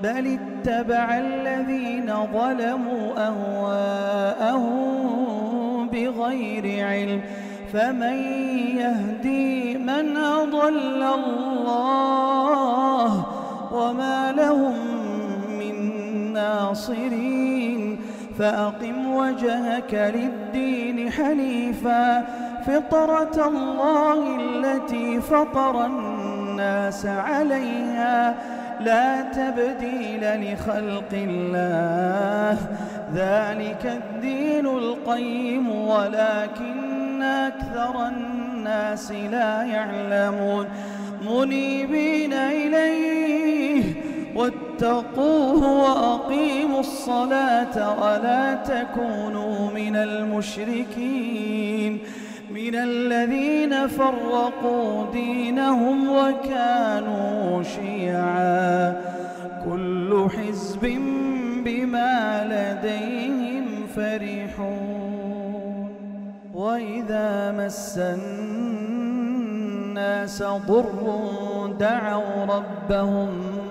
بل اتبع الذين ظلموا أهواءهم بغير علم فمن يهدي من أضل الله وما لهم من ناصرين فأقم وجهك للدين حنيفا فطرة الله التي فطر الناس عليها لا تبديل لخلق الله ذلك الدين القيم ولكن أكثر الناس لا يعلمون منيبين إليه واتقوه وأقيموا الصلاة ولا تكونوا من المشركين من الذين فرقوا دينهم وكانوا شيعا كل حزب بما لديهم فرحون وإذا مس الناس ضر دعوا ربهم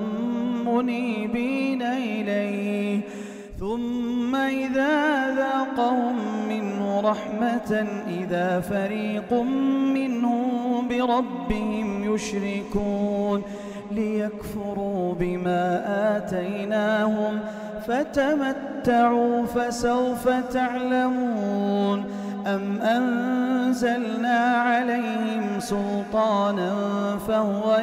منيبين إليه ثم إذا ذاقهم منه رحمة إذا فريق منهم بربهم يشركون ليكفروا بما آتيناهم فتمتعوا فسوف تعلمون أم أنزلنا عليهم سلطانا فهو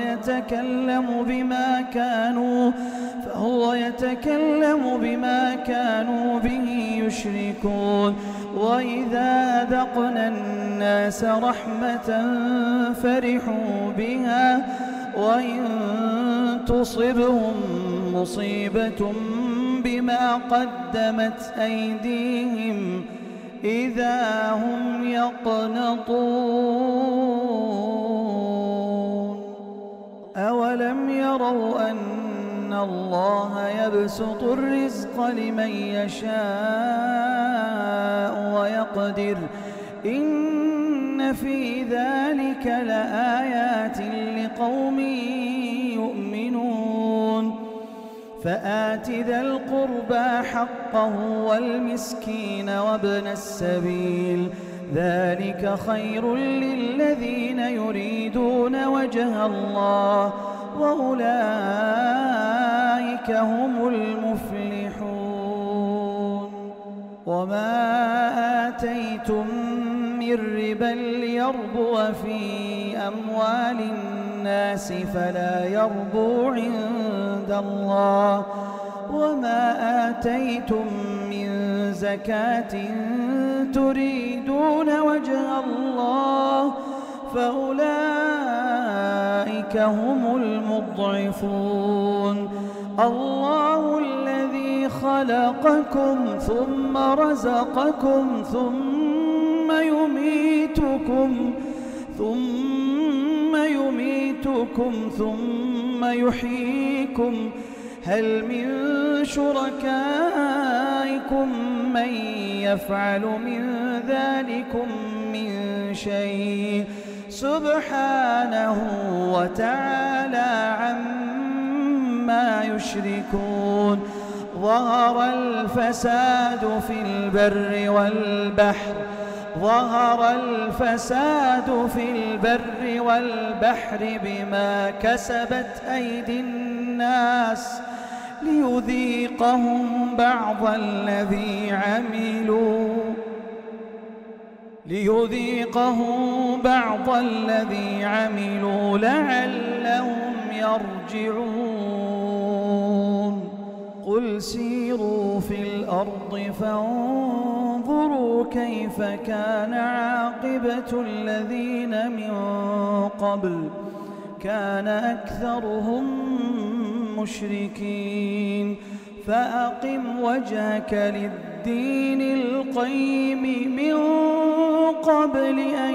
يتكلم بما كانوا به يشركون وإذا ذقنا الناس رحمة فرحوا بها وإن تصبهم مصيبة بما قدمت أيديهم إذا هم يقنطون أولم يروا أن الله يبسط الرزق لمن يشاء ويقدر إن في ذلك لآيات لقوم يؤمنون فآت ذا القربى حقه والمسكين وابن السبيل ذلك خير للذين يريدون وجه الله وأولئك هم المفلحون وما آتيتم من ربا ليربو في أموال الناس فلا يربو عند الله وما آتيتم من زكاة تريدون وجه الله فأولئك هم المضعفون الله الذي خلقكم ثم رزقكم ثم يميتكم ثم يحييكم هل من شركائكم من يفعل من ذلكم من شيء سبحانه وتعالى عما يشركون ظهر الفساد في البر والبحر بما كسبت أيدي الناس ليذيقهم بعض الذي عملوا لعلهم يرجعون قل سيروا في الأرض فانظروا كيف كان عاقبة الذين من قبل كان أكثرهم يشركين فأقم وجهك للدين القيم من قبل أن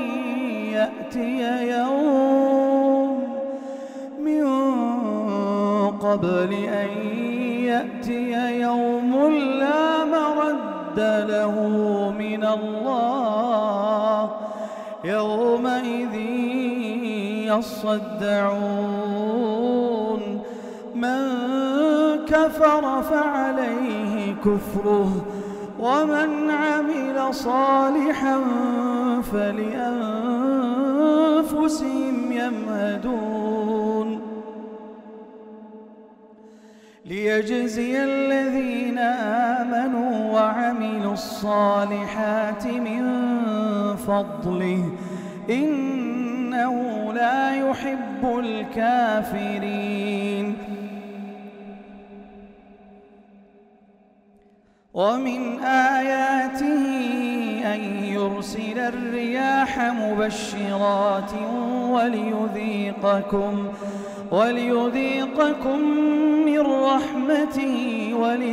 يأتي يوم لا مرد له من الله يومئذ يصدعون من كان كفر فعليه كفره ومن عمل صالحا فلأنفسهم يمهدون ليجزي الذين آمنوا وعملوا الصالحات من فضله إنه لا يحب الكافرين ومن آياته أن يرسل الرياح مبشرات وليذيقكم من رحمته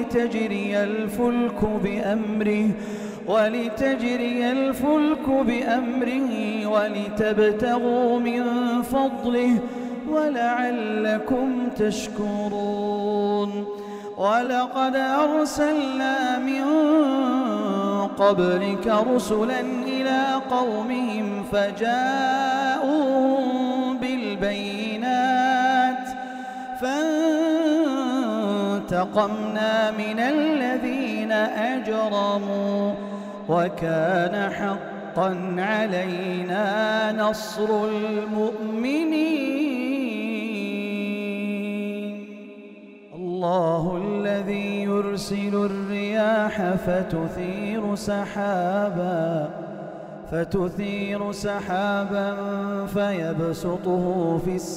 ولتجري الفلك بأمره ولتبتغوا من فضله ولعلكم تشكرون ولقد أرسلنا من قبلك رسلا إلى قومهم فجاءوهم بالبينات فانتقمنا من الذين أجرموا وكان حقا علينا نصر المؤمنين الله الذي يرسل الرياح فتثير سحابا فيبسطه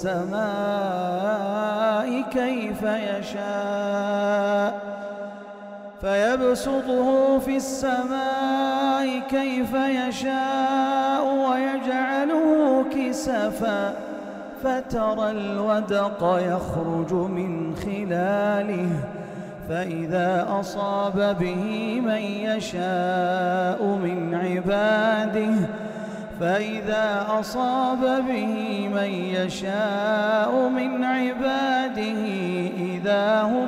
في السماء كيف يشاء ويجعله كسفا فترى الودق يخرج من خلاله فإذا أصاب به من يشاء من عباده إذا هم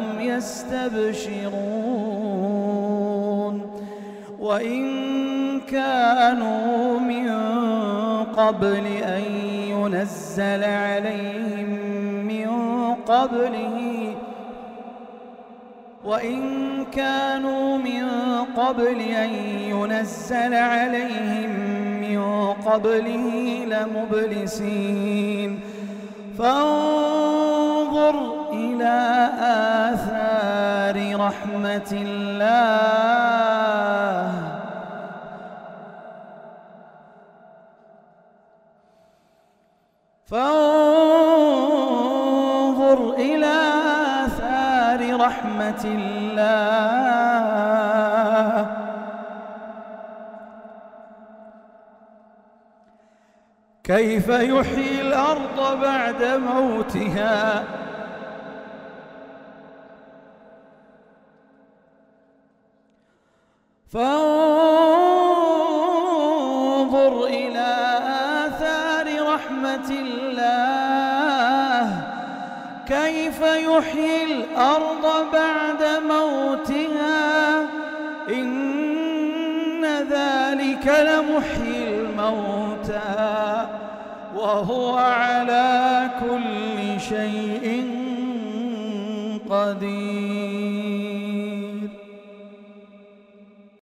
يستبشرون وإن كانوا من قبل أن ينزل عليهم من قبله لمبلسين فانظر إلى آثار رحمة الله كيف يحيي الأرض بعد موتها فانظر إلى آثار رحمة الله كيف يحيي الأرض بعد موتها إن ذلك لمحيي الموتى وهو على كل شيء قدير.